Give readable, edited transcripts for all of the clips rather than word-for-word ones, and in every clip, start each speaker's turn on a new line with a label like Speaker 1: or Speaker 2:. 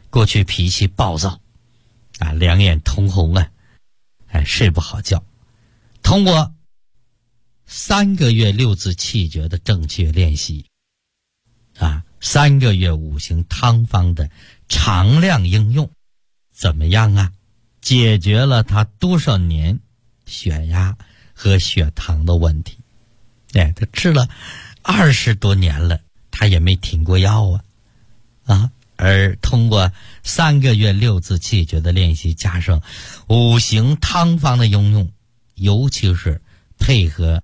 Speaker 1: 过去脾气暴躁啊，两眼通红啊，睡不好觉。通过3个月六字气诀的正确练习啊，3个月五行汤方的常量应用，怎么样啊？解决了他多少年血压和血糖的问题。他吃了20多年了，他也没停过药啊。而通过3个月六字气诀的练习，加上五行汤方的应用，尤其是配合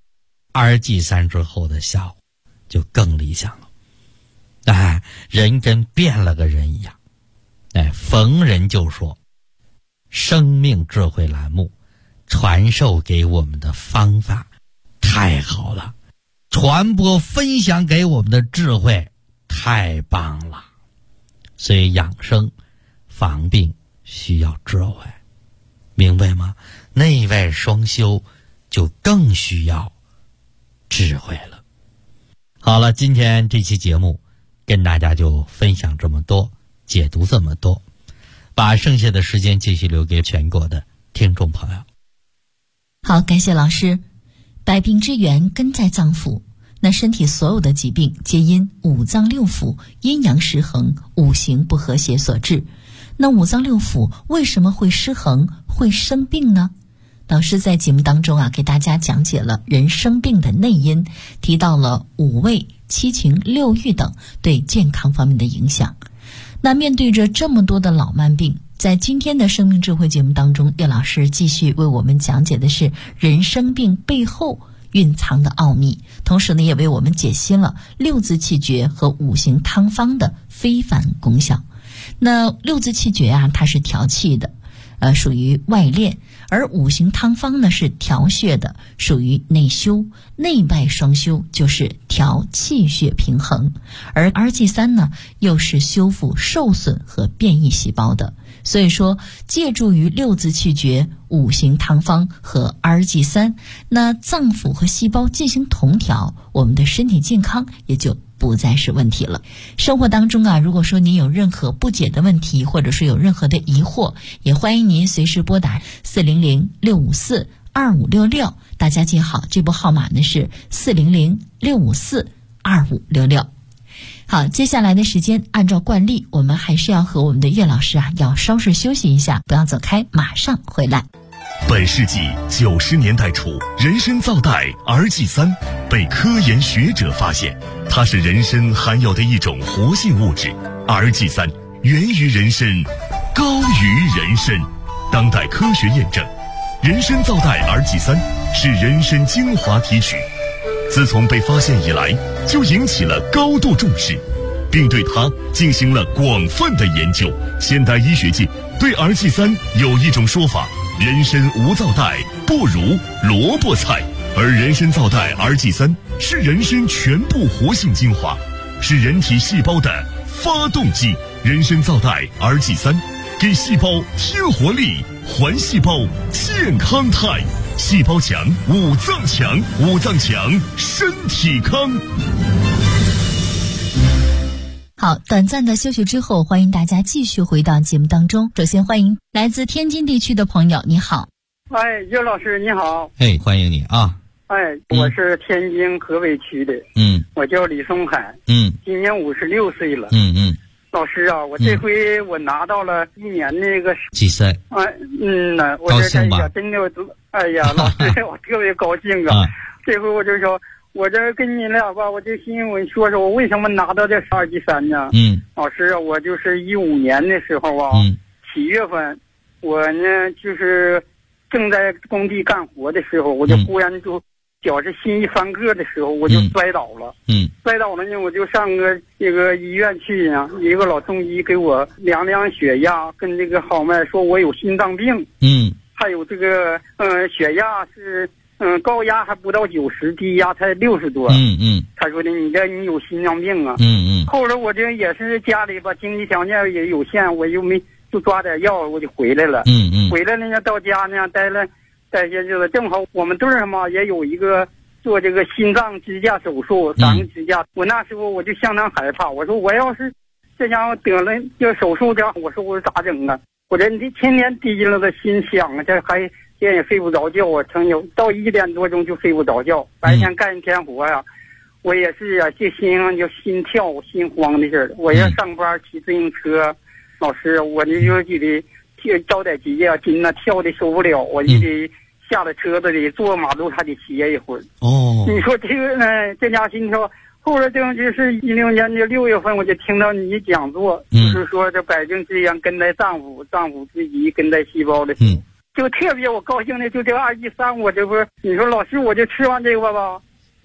Speaker 1: RG3之后的效果就更理想了。人跟变了个人一样。逢人就说，生命智慧栏目传授给我们的方法太好了，传播分享给我们的智慧太棒了。所以养生防病需要智慧，明白吗？内外双修就更需要智慧了。好了，今天这期节目跟大家就分享这么多，解读这么多，把剩下的时间继续留给全国的听众朋友。
Speaker 2: 好，感谢老师。百病之源根在脏腑，那身体所有的疾病皆因五脏六腑阴阳失衡、五行不和谐所致。那五脏六腑为什么会失衡、会生病呢？老师在节目当中给大家讲解了人生病的内因，提到了五味、七情、六欲等对健康方面的影响。那面对着这么多的老慢病，在今天的生命智慧节目当中，叶老师继续为我们讲解的是人生病背后蕴藏的奥秘，同时呢，也为我们解析了六字气诀和五行汤方的非凡功效。那六字气诀它是调气的，属于外练，而五行汤方呢是调血的，属于内修，内外双修，就是调气血平衡。而 RG3 呢又是修复受损和变异细胞的。所以说，借助于六字气诀、五行汤方和 RG3， 那脏腑和细胞进行同调，我们的身体健康也就不再是问题了。生活当中如果说您有任何不解的问题，或者是有任何的疑惑，也欢迎您随时拨打400-654-2566。大家记好，这部号码呢是400-654-2566。好，接下来的时间按照惯例，我们还是要和我们的岳老师要稍事休息一下，不要走开，马上回来。
Speaker 3: 本世纪90年代初，人参皂苷 RG3 被科研学者发现，它是人参含有的一种活性物质。RG3 源于人参，高于人参。当代科学验证，人参皂苷 RG3 是人参精华提取，自从被发现以来，就引起了高度重视，并对它进行了广泛的研究。现代医学界对 RG3 有一种说法，人参无皂苷不如萝卜菜，而人参皂苷 RG3 是人参全部活性精华，是人体细胞的发动机。人参皂苷 RG3 给细胞添活力，还细胞健康态。细胞强，五脏强，五脏强，身体康。
Speaker 2: 好，短暂的休息之后，欢迎大家继续回到节目当中。首先欢迎来自天津地区的朋友，你好。
Speaker 4: 岳老师你好。
Speaker 1: 欢迎你啊。
Speaker 4: 我是天津河北区的。我叫李松海。今年56岁了。老师我这回我拿到了1年那个
Speaker 1: 几岁？
Speaker 4: 我
Speaker 1: 高兴吧？
Speaker 4: 真的，老师我特别高兴这回我就说，我这跟你俩吧，我就心我说说我为什么拿到这RG3呢？老师我就是15年的时候7月份，我呢就是正在工地干活的时候，我就忽然就脚是心一翻个的时候，我就摔倒了。摔倒了呢，我就上这个医院去呢，一个老中医给我量血压跟这个号脉，说我有心脏病。还有这个血压是高压还不到90，低压才60多。他说的你有心脏病啊。后来我这也是家里吧经济条件也有限，我又没就抓点药，我就回来了。回来了呢，到家呢待些日子，正好我们队上嘛也有一个做这个心脏支架手术，3个支架。我那时候我就相当害怕，我说我要是这家伙得了这手术这，我说我咋整啊？我这天天提着的心想啊，这也睡不着觉啊，曾有到1点多钟就睡不着觉，白天干一天活呀，我也是啊，这心上就心跳心慌的事儿。我要上班骑自行车，老师我这就得着点急呀，心呐跳的受不了，我就得下了车子里坐马路还得歇一会儿。
Speaker 1: 哦，
Speaker 4: 你说这个这家心跳。后来正就是16年的6月份，我就听到你讲座，就是说这百病之源根在脏腑，脏腑之疾根在细胞的。就特别我高兴的，就这个2G3，我这不是你说老师，我就吃完这个吧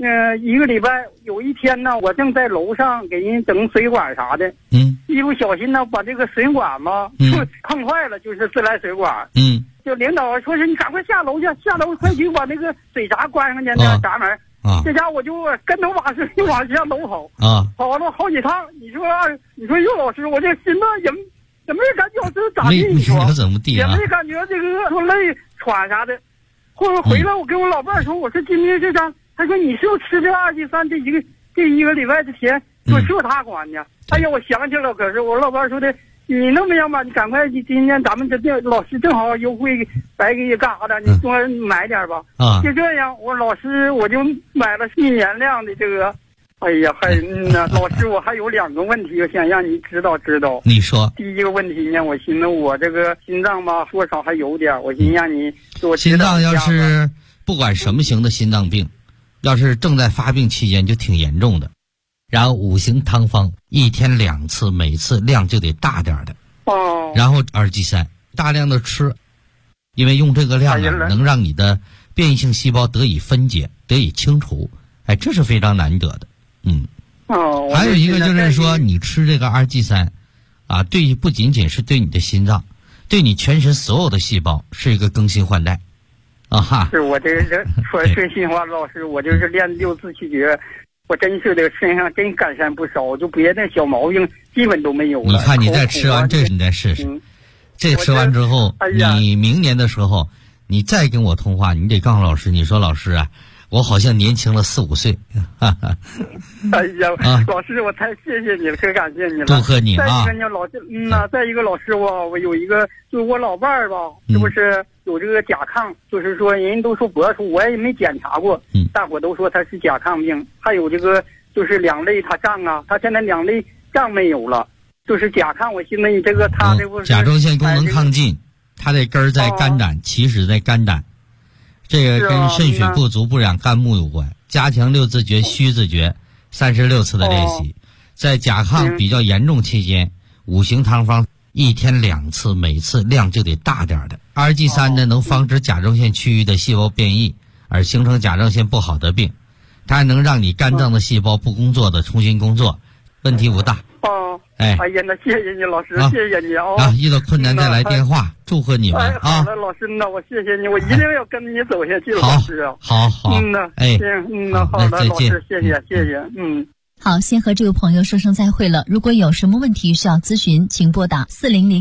Speaker 4: ，1个礼拜有一天呢，我正在楼上给人整水管啥的，一不小心呢把这个水管嘛碰坏了，就是自来水管，就领导说是你赶快下楼去，下楼快去把那个水闸关上去，那闸门。这家我就跟头把水就往下楼跑跑了好几趟。你说岳老师，我这心脏也没感觉是咋地？你说
Speaker 1: 怎么地
Speaker 4: 也没感觉这个说累喘啥的。后来回来我跟我老伴说，我说今天这张，他说你是不是吃这2G3这一个礼拜之前说是他管的？哎呀，我想起了，可是我老伴说的。你那么样吧，你赶快今天咱们这店老师正好优惠，白给你干啥的，你多买点吧。就这样，我老师我就买了1年量的这个。哎呀，老师我还有2个问题，我想让你知道。
Speaker 1: 你说。
Speaker 4: 第一个问题呢，我寻思我这个心脏吧，多少还有点，我寻让你给我知道。
Speaker 1: 心脏要是不管什么型的心脏病，要是正在发病期间，就挺严重的。然后5行汤方1天2次，每次量就得大点的。然后2G3大量的吃，因为用这个量能让你的变异性细胞得以分解，得以清除。哎，这是非常难得的。还有一个就是说，你吃这个2G3啊，不仅仅是对你的心脏，对你全身所有的细胞是一个更新换代。
Speaker 4: 是我这说真心话，老师，我就是练6字气诀。我真是的，身上真改善不少，就别的小毛病基本都没有了。
Speaker 1: 你看，你再吃完这，你再试试。这吃完之后，你明年的时候，你再跟我通话，你得告诉老师，你说老师啊，我好像年轻了4、5岁。
Speaker 4: 哎呀，老师，我太谢谢你了，可感谢你了，
Speaker 1: 祝贺你啊！
Speaker 4: 再一个呢，再一个老师我有一个，就是我老伴儿吧，是不是有这个甲亢？就是说人都说不要说，我也没检查过，大伙都说他是甲亢病。还有这个就是2类他胀啊，他现在2类胀没有了，就是甲亢。我寻思你这个他这不
Speaker 1: 甲状腺功能亢进，他的根儿在肝胆，起始在肝胆。这个跟肾水不足不养肝木有关，加强6字诀、虚字诀36次的练习，在甲亢比较严重期间，5行汤方1天2次，每次量就得大点的。2G3呢，能防止甲状腺区域的细胞变异，而形成甲状腺不好的病，它还能让你肝脏的细胞不工作的重新工作，问题不大。
Speaker 4: 哎呀，那谢谢你老师，谢谢你
Speaker 1: 遇到困难再来电话，祝贺你们
Speaker 4: 好的，老师，那我谢谢你，我一定要跟你走下去，老师啊。
Speaker 1: 好，
Speaker 4: 好的，好的，老师，谢谢。
Speaker 2: 好，先和这位朋友说声再会了。如果有什么问题需要咨询，请拨打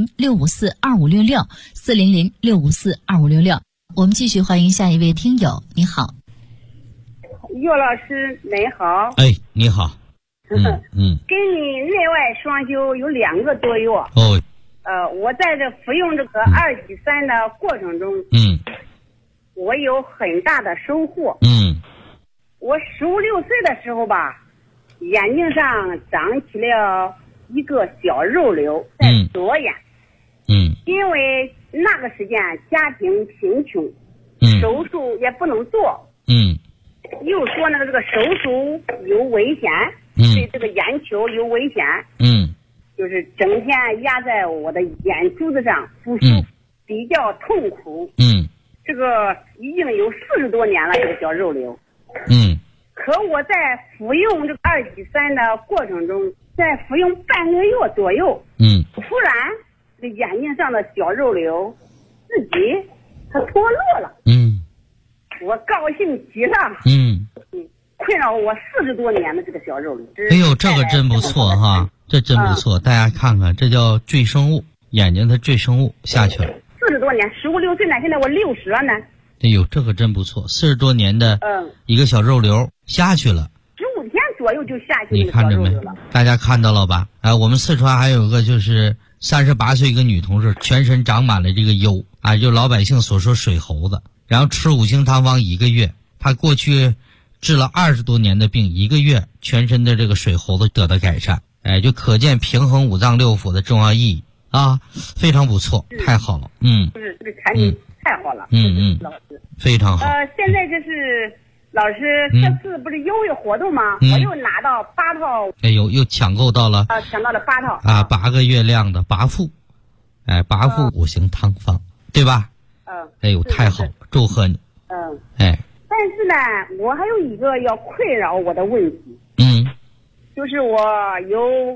Speaker 2: 400-654-2566，400-654-2566。我们继续欢迎下一位听友。你好，
Speaker 5: 岳老师，您好。
Speaker 1: 哎，你好。跟
Speaker 5: 你内外双修有2个多月。我在这服用这个2G3的过程中，我有很大的收获。我15、16岁的时候吧，眼睛上长起了一个小肉瘤，在左眼。因为那个时间家庭贫穷，手术也不能做。又说那个这个手术有危险。对这个眼球有危险，就是整天压在我的眼珠子上，不舒服，比较痛苦，这个已经有40多年了，这个小肉瘤，可我在服用这个2G3的过程中，在服用半个月左右，突然这个眼睛上的小肉瘤自己它脱落了，我高兴极了，困扰我40多年的这个小肉瘤。
Speaker 1: 哎呦，这个真不错哈，这真不错，大家看看，这叫赘生物，眼睛的赘生物下去了。
Speaker 5: 40多年，15、16岁呢，现在我60了呢。
Speaker 1: 哎呦，这个真不错，40多年的一个小肉瘤下去了。
Speaker 5: 15天左右就下去。
Speaker 1: 你看着没？大家看到了吧？我们四川还有个就是38岁一个女同志，全身长满了这个疣啊，就老百姓所说水猴子，然后吃5星汤方1个月，她过去治了20多年的病，1个月全身的这个水猴子得到改善。就可见平衡5脏6腑的重要意义啊，非常不错，太好了。
Speaker 5: 就是这个产品太好了。老师
Speaker 1: 非常好。
Speaker 5: 现在就是老师这次不是优惠活动吗？我又拿到8套。
Speaker 1: 又抢购到了。
Speaker 5: 抢到了8套。
Speaker 1: 8个月亮的8副，8副5行汤方，对吧？太好了，祝贺你。
Speaker 5: 但是呢，我还有一个要困扰我的问题。就是我有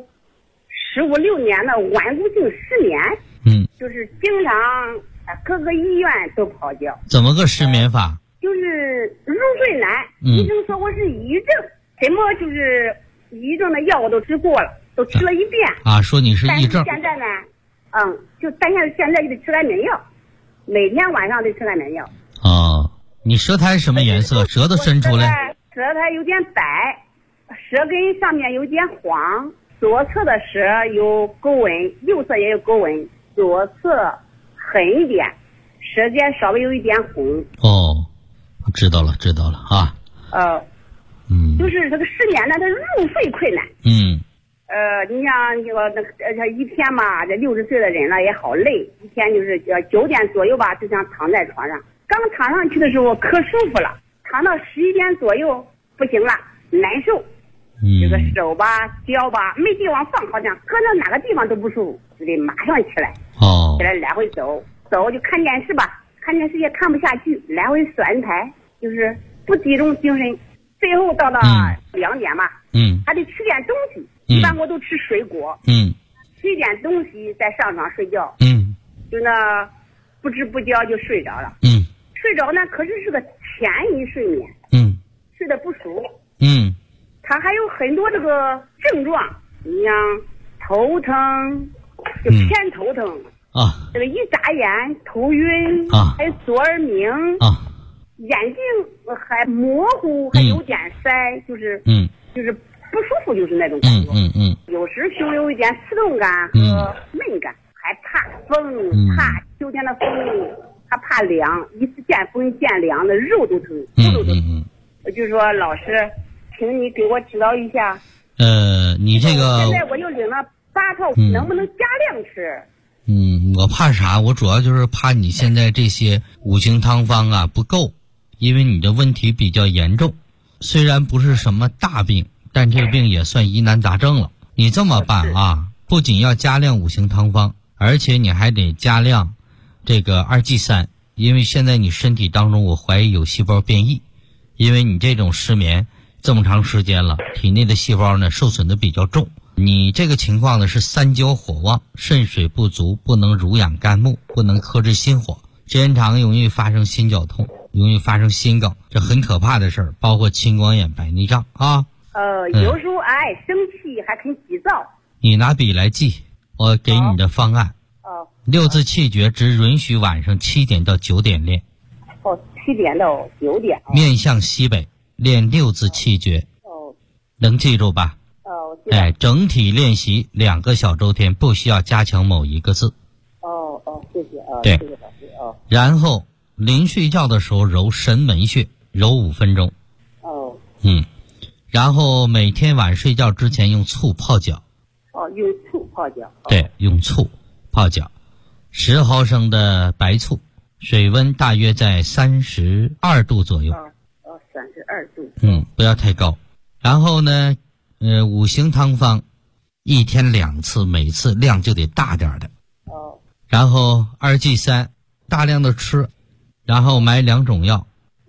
Speaker 5: 15、16年的顽固性失眠。就是经常各个医院都跑掉。
Speaker 1: 怎么个失眠法？
Speaker 5: 就是入睡难。医生说我是抑郁症，什么就是抑郁症的药我都吃过了，都吃了1遍。
Speaker 1: 说你是抑郁症。
Speaker 5: 但是现在呢，但是现在就得吃安眠药，每天晚上得吃安眠药。
Speaker 1: 你舌苔什么颜色？舌头伸出来。
Speaker 5: 舌苔有点白，舌根上面有点黄，左侧的舌有沟纹，右侧也有沟纹，左侧狠一点，舌尖稍微有一点红。
Speaker 1: 知道了啊。
Speaker 5: 就是这个失眠呢，它入睡困难。你像这个一天嘛，这60岁的人了也好累，一天就是9点左右吧，就想躺在床上。刚躺上去的时候可舒服了，躺到11点左右不行了，难受。这个手吧脚吧没地方放，好像搁到哪个地方都不舒服，就得马上起来。起来来回走就看电视吧，看电视也看不下去，来回转台，就是不集中精神。最后到了2点嘛，还得吃点东西。一般我都吃水果。吃一点东西再上床睡觉。就那不知不觉就睡着了。睡着呢，可是是个浅一睡眠。睡得不熟。它还有很多这个症状，你像头疼，就偏头疼。这个一眨眼头晕。还有左耳鸣。眼睛还模糊，还有点塞，就是不舒服，就是那种感觉。有时就有一点刺痛感和闷感，还怕风，怕秋天的风，还怕凉，一次见风见凉的肉都疼，我就说老师，请你给我指导一下。
Speaker 1: 你这个
Speaker 5: 现在我又领了8套，能不能加量吃？
Speaker 1: 我怕啥？我主要就是怕你现在这些5行汤方不够，因为你的问题比较严重，虽然不是什么大病，但这个病也算疑难杂症了。你这么办不仅要加量5行汤方，而且你还得加量这个2G3，因为现在你身体当中我怀疑有细胞变异，因为你这种失眠这么长时间了，体内的细胞呢受损的比较重。你这个情况呢是3焦火旺，肾水不足，不能濡养肝木，不能克制心火，时间长容易发生心绞痛，容易发生心梗，这很可怕的事儿，包括青光眼、白内障
Speaker 5: 有时候爱生气，还肯急躁。
Speaker 1: 你拿笔来记，我给你的方案。6字气诀只允许晚上7点到9点练。
Speaker 5: 7点到9点。
Speaker 1: 面向西北练6字气诀。能记住吧？整体练习2个小周天，不需要加强某一个字。
Speaker 5: 谢谢
Speaker 1: 对，
Speaker 5: 谢谢老师
Speaker 1: 然后临睡觉的时候揉神门穴，揉5分钟。然后每天晚睡觉之前用醋泡脚。
Speaker 5: 用醋泡脚。
Speaker 1: 对，用醋泡脚，10毫升的白醋，水温大约在32度左右。
Speaker 5: 32度。
Speaker 1: 不要太高。然后呢5行汤方1天2次，每次量就得大点的。然后2G3大量的吃，然后买2种药。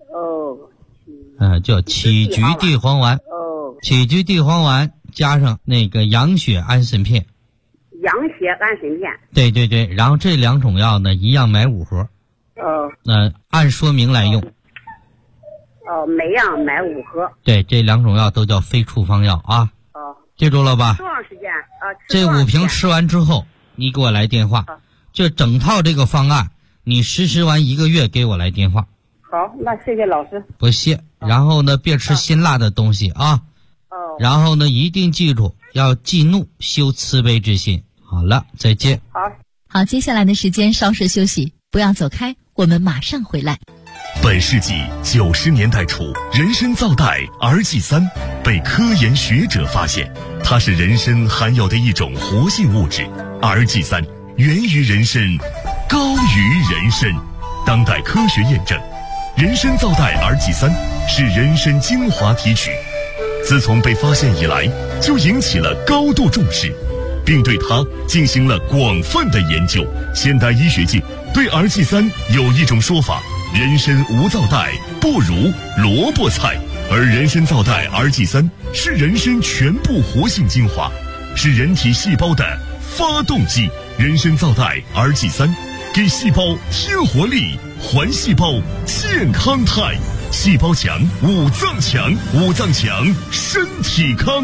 Speaker 1: 叫杞菊地黄丸。杞菊地黄丸加上那个养血安神片。
Speaker 5: 养血安神片。
Speaker 1: 对，然后这2种药呢一样买5盒。按说明来用。
Speaker 5: 每样买5盒。
Speaker 1: 对，这2种药都叫非处方药记住了吧？
Speaker 5: 多长时间？
Speaker 1: 这5瓶吃完之后，你给我来电话。这整套这个方案，你实施完1个月给我来电话。
Speaker 5: 好，那谢谢老师。
Speaker 1: 不谢。然后呢，别吃辛辣的东西然后呢，一定记住要忌怒，修慈悲之心。好了，再见。
Speaker 2: 好，接下来的时间稍事休息，不要走开，我们马上回来。
Speaker 3: 本世纪90年代初，人参皂苷 RG3 被科研学者发现，它是人参含有的一种活性物质。RG3 源于人参，高于人参。当代科学验证，人参皂苷 RG3 是人参精华提取，自从被发现以来，就引起了高度重视，并对它进行了广泛的研究。现代医学界对 RG3 有一种说法：人参无皂苷不如萝卜菜，而人参皂苷 RG3 是人参全部活性精华，是人体细胞的发动机。人参皂苷 RG3 给细胞添活力，还细胞健康态，细胞强，五脏强，五脏强，身体康。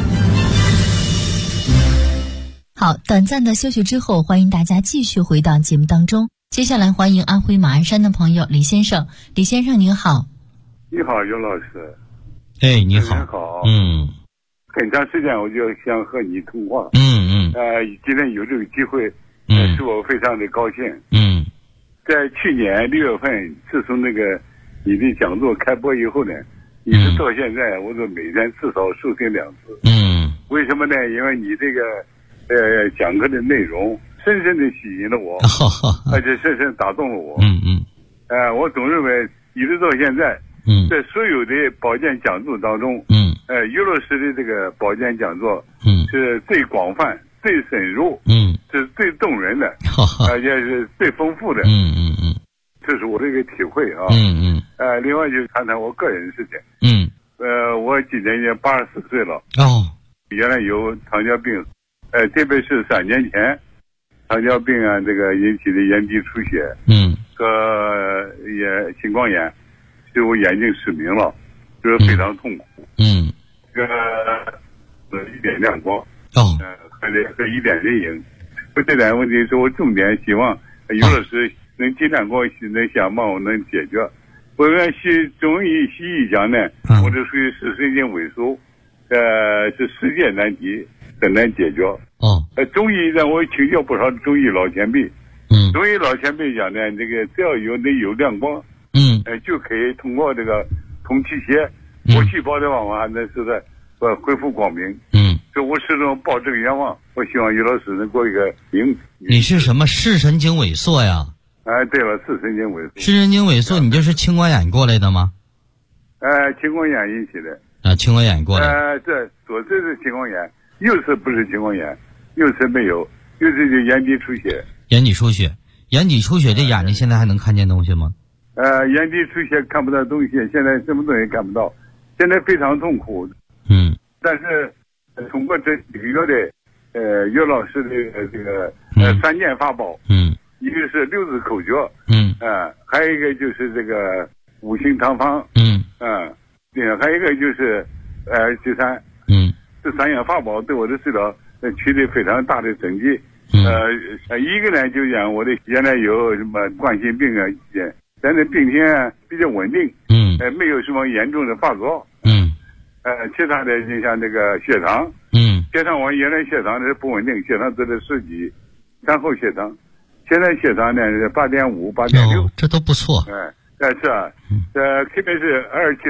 Speaker 2: 好，短暂的休息之后，欢迎大家继续回到节目当中。接下来欢迎安徽马鞍山的朋友李先生。李先生您好。
Speaker 6: 你好，尤老师。
Speaker 1: 哎，你好。
Speaker 6: 你好。很长时间我就想和你通话。今天有这个机会，使我非常的高兴。在去年6月份，自从那个你的讲座开播以后呢，一直到现在，我都每天至少收听2次。为什么呢？因为你这个讲课的内容深深的吸引了我，而且深深打动了我。我总认为一直到现在，在所有的保健讲座当中，尤老师的这个保健讲座，是最广泛、最深入，是最动人的，也是最丰富的。这是我的一个体会啊。另外就谈谈我个人的事情。我今年已经84岁了。原来有糖尿病，特别是3年前，糖尿病啊，这个引起的眼底出血，和青光眼，使我眼睛失明了，就是非常痛苦。这个一点亮光，和一点阴影。这点问题是我重点希望尤老师能尽量给我能想帮我能解决。我按中医西医讲呢，我这属于视神经萎缩，是世界难题，很难解决。中医呢，我请教不少中医老前辈。中医老前辈讲呢，这个只要有亮光，就可以通过这个通气血、活细胞的方法，那是在恢复光明。所以我始终抱这个愿望，我希望尤老师能给我一个名。
Speaker 1: 你是什么视神经萎缩呀？
Speaker 6: 对了，视神经萎缩。
Speaker 1: 视神经萎缩，你就是青光眼过来的吗？
Speaker 6: 青光眼引起的。
Speaker 1: 青光眼过来。
Speaker 6: 这左侧是青光眼，右侧不是青光眼，右侧没有，右侧就眼底出血。眼底出血，这眼睛现在还能看见东西吗？眼底出血看不到东西，现在什么东西看不到，现在非常痛苦。但是通过这几个月的尤老师的这个3件法宝，一个是6字口诀，还有一个就是这个5行汤方，还有一个就是RG3，这3样法宝对我的治疗取得非常大的成绩。一个呢就讲我的原来有什么冠心病啊，但是病情比较稳定，没有什么严重的发作。其他的就像这个血糖，血糖我原来血糖是不稳定，血糖只是10几，餐后血糖，现在血糖呢是8.5、8.6，
Speaker 1: 这都不错。
Speaker 6: 是啊，特别是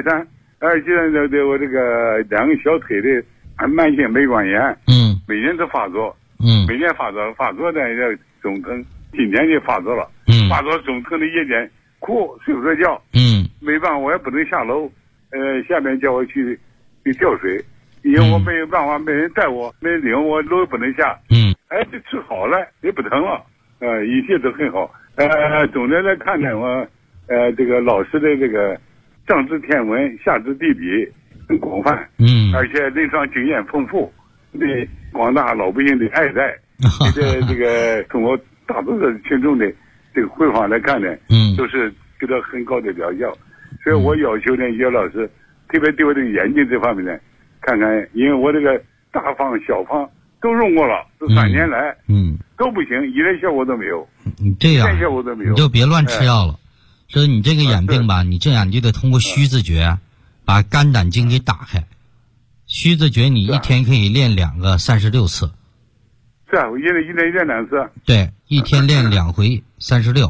Speaker 6: 273的我这个2个小腿的慢性眉管炎，每年都发作，每年发作呢要肿疼，今年就发作了，发作肿疼的夜间哭睡不着觉，没办法我也不能下楼，下面叫我去吊水，因为我没有办法，没人带我，没人领我，楼也不能下。这治好了，也不疼了，一切都很好。总的来看呢，我这个老师的这个上知天文，下知地理，很广泛，而且临床经验丰富，对广大老百姓的爱戴，这个通过大多数群众的这个回访来看呢，都是得到很高的疗效。所以我要求呢，尤老师。特别对我这个眼睛这方面呢，看看，因为我这个大方小方都用过了，这3年来，都不行，一点效果都没有。
Speaker 1: 你这样，
Speaker 6: 效果都没有，
Speaker 1: 你就别乱吃药了。所以你这个眼病吧，你这样你就得通过虚字诀，把肝胆经给打开。 虚字诀你一天可以练2个36次。
Speaker 6: 是啊，我一天练2次。
Speaker 1: 对，一天练2回36。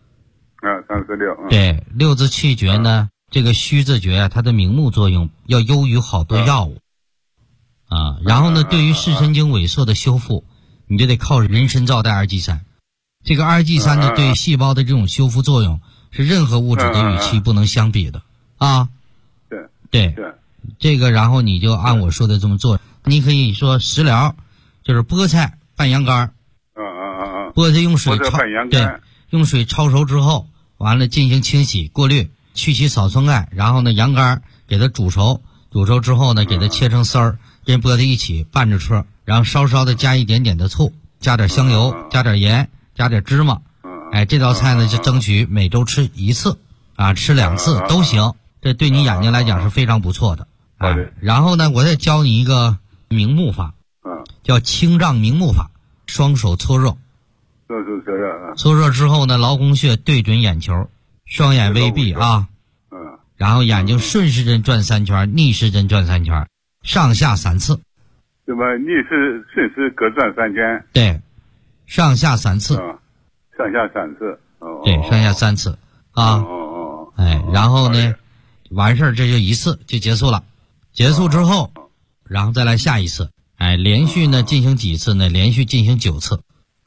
Speaker 6: 36。
Speaker 1: 对，6字气诀呢，这个虚字诀它的明目作用要优于好多药物。然后呢，对于视神经萎缩的修复，你就得靠人参皂苷2G3。这个2G3呢，对细胞的这种修复作用是任何物质的与其不能相比的啊。对，这个然后你就按我说的这么做。你可以说食疗，就是菠菜拌羊肝。菠菜用水焯，对，用水焯熟之后，完了进行清洗过滤，去其草酸钙，然后呢羊肝给它煮熟之后呢，给它切成丝儿。跟菠菜一起拌着吃，然后稍稍的加一点点的醋，加点香油，加点盐，加点芝麻。这道菜呢就争取每周吃1次吃2次都行，这对你眼睛来讲是非常不错的。然后呢，我再教你一个明目法，叫清胀明目法，双手搓热。搓热之后呢，劳宫穴对准眼球，双眼微闭然后眼睛顺时针转3圈，逆时针转3圈。上下3次，
Speaker 6: 什么逆时顺时各转3圈？
Speaker 1: 对，上下3次。
Speaker 6: 上下3次。
Speaker 1: 对，上下3次然后呢，完事儿这就1次就结束了。结束之后，然后再来下1次。连续呢进行几次呢？连续进行9次。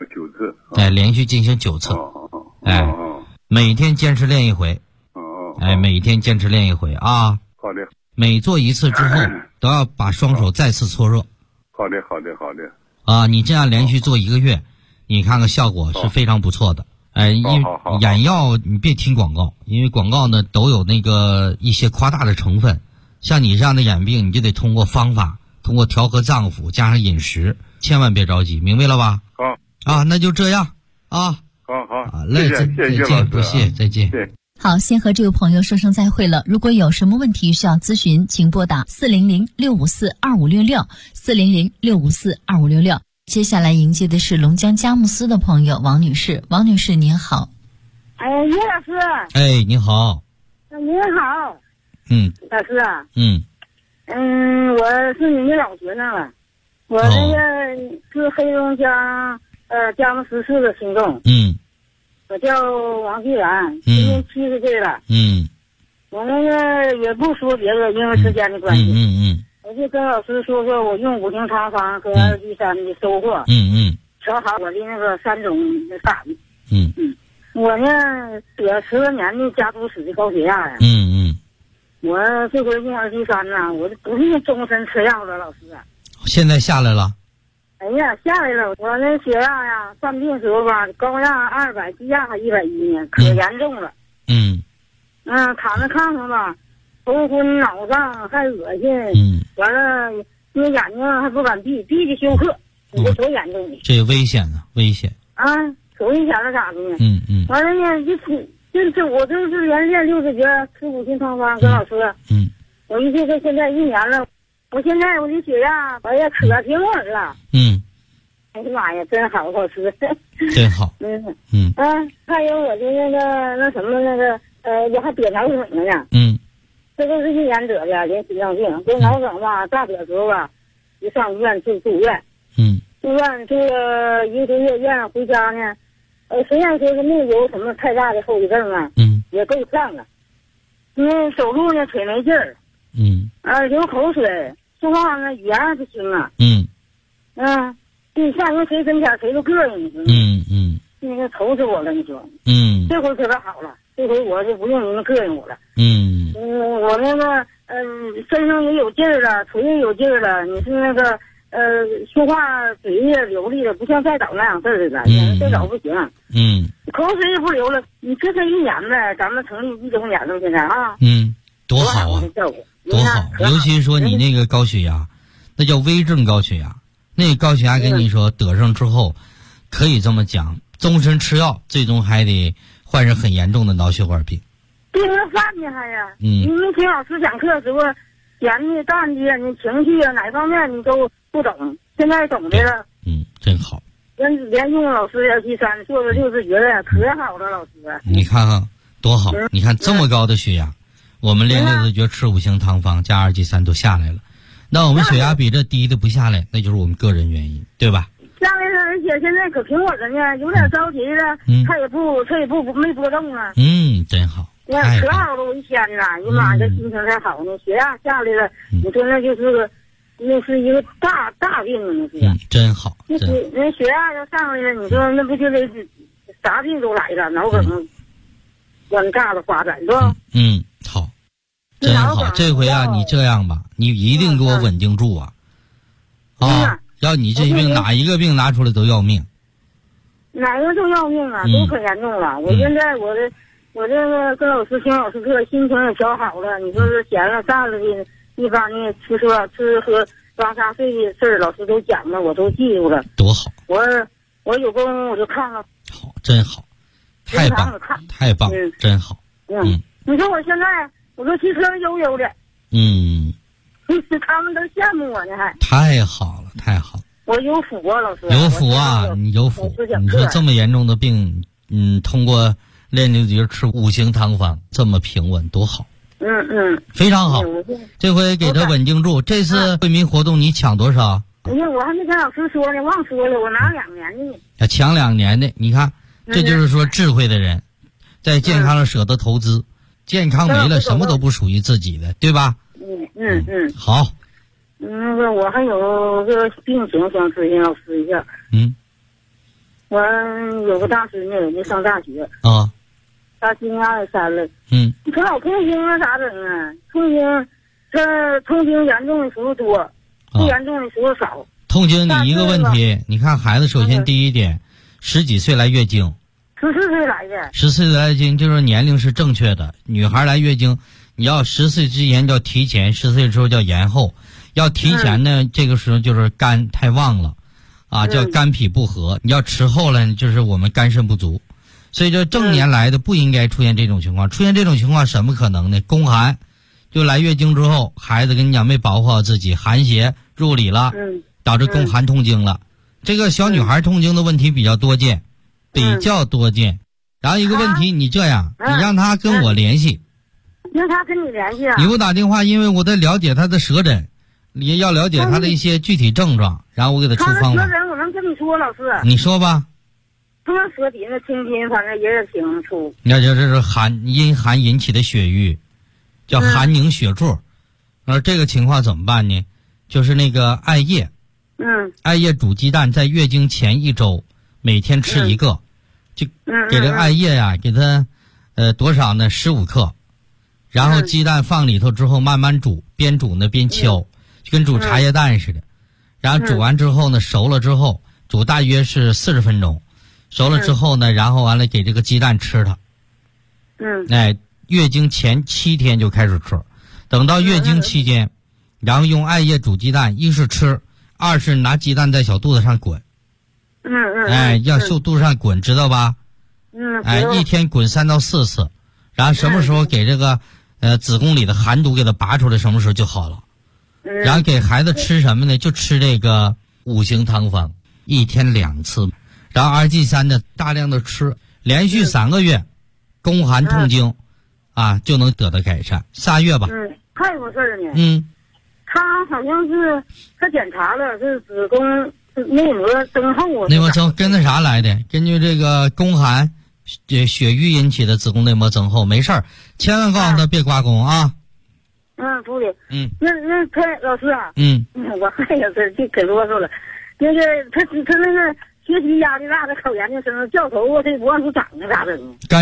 Speaker 6: 9次。
Speaker 1: 连续进行9次。每天坚持练1回。每天坚持练1回啊。
Speaker 6: 好的。
Speaker 1: 每做1次之后，都要把双手再次搓热。
Speaker 6: 好的。
Speaker 1: 你这样连续做1个月，你看看效果是非常不错的。因为眼药你别听广告，因为广告呢都有那个一些夸大的成分。像你这样的眼病，你就得通过方法，通过调和脏腑加上饮食，千万别着急，明白了吧？
Speaker 6: 好。
Speaker 1: 那就这样啊。
Speaker 6: 好。
Speaker 1: 谢谢，不谢，再见。
Speaker 2: 好，先和这位朋友说声再会了。如果有什么问题需要咨询，请拨打400-654-2566 400-654-2566。接下来迎接的是龙江佳木斯的朋友王女士。王女士您好。
Speaker 7: 叶老师。
Speaker 1: 你好。
Speaker 7: 您好。老师啊。我是您的老学生了。我那个是黑龙江佳木斯市的听众。我叫王继然，今年70岁了。我那个也不说别的，因为时间的关系。我就跟老师说说我用五行汤方和2G3的收获。调好我的那个3种胆。我呢得10多年的家族史的高血压呀。我这回用2G3呢，我不是终身吃药了，老师。
Speaker 1: 现在下来了。
Speaker 7: 下来了。我那血压呀，犯病时候吧，高压200，低压还110呢，可严重了。躺在炕上吧，头昏脑胀还恶心。完了，那眼睛还不敢闭就休克。你这多严重呢？
Speaker 1: 这危险啊，危险。
Speaker 7: 可危险了咋的呢？完了呢，就是我这是连练6字诀，吃五行汤方，跟老师。我一这个现在1年了。我现在我的血压可平稳了。哎呀妈呀，真好，好吃，
Speaker 1: 真好。
Speaker 7: 还有我的那什么我还得脑梗了呢。这都是1年得的，连心脏病，这脑梗吧，大点时候吧，就上医院住院。住院住了1个多月院，回家呢，实验说是没有什么太大的后遗症啊。也够呛了。走路呢腿没劲儿。流口水，说话呢语言还不行啊。你上人谁跟前谁都膈应你。那个愁死我了，你说。这回可可好了，这回我就不用你们膈应我了。我那个身上也有劲儿了，腿也有劲儿了。你是那个说话嘴也流利了，不像再早那样事儿了。再早不行。口水也不流了。你这才1年呗，咱们成立1周年了，现在啊。
Speaker 1: 多好啊，多好！尤其说你那个高血压，那叫危症高血压。那个高血压跟你说得上之后，可以这么讲，终身吃药，最终还得患上很严重的脑血管病。
Speaker 7: 病了饭呢还呀？你们听老师讲课时候，甜的淡的，你情绪啊哪方面你都不懂，现在懂的了。
Speaker 1: 真好。
Speaker 7: 连用老师2G3做个6字诀的，可好了，老师。
Speaker 1: 你看看多好！你看这么高的血压。我们练6字诀吃五行汤方加2G3都下来了， 那我们血压比这低的不下来，那就是我们个人原因，对吧？
Speaker 7: 下来了，而且现在可平稳了呢，有点着急了，他也不没波动了。
Speaker 1: 真好。
Speaker 7: 可好了，我一天呐，你妈这心情才好呢，血压下来了，你说那是一个大病啊，那是。
Speaker 1: 真好。
Speaker 7: 那血压要上来了，你说那不就得啥病都来了，脑梗往大的发展是吧？
Speaker 1: 好，真好。这回啊，你这样吧，你一定给我稳定住啊！要你这病哪一个病拿出来都要命，
Speaker 7: 哪个都要命啊，都可严重了。我现在我这个跟老师听老师课，心情也调好了。你说是闲了散了的，一般的吃喝抓撒睡的事儿，老师都讲了，我都记住了。
Speaker 1: 多好！
Speaker 7: 我有功我就看了。
Speaker 1: 好，真好，太棒，太棒，真好。
Speaker 7: 你说我现在我说骑车悠悠的。他们都羡慕我呢，还
Speaker 1: 太好了，太好了！
Speaker 7: 我有福啊，老师，
Speaker 1: 有福啊，你有福！你说这么严重的病，通过炼牛角吃5行汤方，这么平稳，多好！非常好。这回给他稳定住。这次惠民活动你抢多少？
Speaker 7: 哎呀，我还没跟老师说呢，忘说了，我拿2年的呢。
Speaker 1: 要抢2年的，你看，这就是说智慧的人，在健康上舍得投资，健康没了，什么都不属于自己的，对吧？好。
Speaker 7: 那个我还有个病情想咨询老师一下。我有个大孙女没上大学
Speaker 1: 啊，
Speaker 7: 他今年23了。他老痛经啊，咋整啊？痛经严重的时候多，不严重的时候少。
Speaker 1: 痛经你一个问题，你看孩子，首先第一点，10几岁来月经
Speaker 7: ，14岁来的。
Speaker 1: 14岁来月经就是年龄是正确的，女孩来月经，你要10岁之前叫提前，10岁之后叫延后。要提前呢，这个时候就是肝太旺了，叫肝脾不和。你要迟后了，就是我们肝肾不足。所以这正年来的不应该出现这种情况。出现这种情况什么可能呢？宫寒，就来月经之后，孩子跟你讲没保护好自己，寒邪入里了，导致宫寒痛经了。这个小女孩痛经的问题比较多见，然后一个问题，你这样，你让她跟我联系。
Speaker 7: 让她跟你联系啊？
Speaker 1: 你给我打电话，因为我在了解她的舌诊。你要了解他的一些具体症状，然后我给他出方法。
Speaker 7: 他的舌诊我能跟你说，老师。
Speaker 1: 你说吧。
Speaker 7: 他舌底那青筋，反正也挺出。
Speaker 1: 那就是阴寒引起的血瘀，叫寒凝血注。而这个情况怎么办呢？就是那个艾叶。艾叶煮鸡蛋，在月经前1周，每天吃1个，就给这艾叶呀，给它多少呢？15克。然后鸡蛋放里头之后慢慢煮，边煮呢边敲。就跟煮茶叶蛋似的，然后煮完之后呢，熟了之后煮大约是40分钟，熟了之后呢，然后完了给这个鸡蛋吃它。月经前7天就开始吃，等到月经期间，然后用艾叶煮鸡蛋，一是吃，二是拿鸡蛋在小肚子上滚。要小肚子上滚，知道吧？一天滚3到4次，然后什么时候给这个子宫里的寒毒给它拔出来，什么时候就好了。然后给孩子吃什么呢？就吃这个5行汤方，1天2次，然后2G3呢大量的吃，连续3个月，宫寒痛经就能得到改善。3月吧。
Speaker 7: 还有个事儿呢。他好像是他检查了，是子宫内膜增厚啊。
Speaker 1: 内膜增跟那啥来的？根据这个宫寒血瘀引起的子宫内膜增厚，没事儿，千万告诉他别刮宫啊。
Speaker 7: 不的。那他老师啊。我还有事就可啰嗦了。那个他那个学习压力大，他考研的时候掉头发，这不往出长啊，咋整？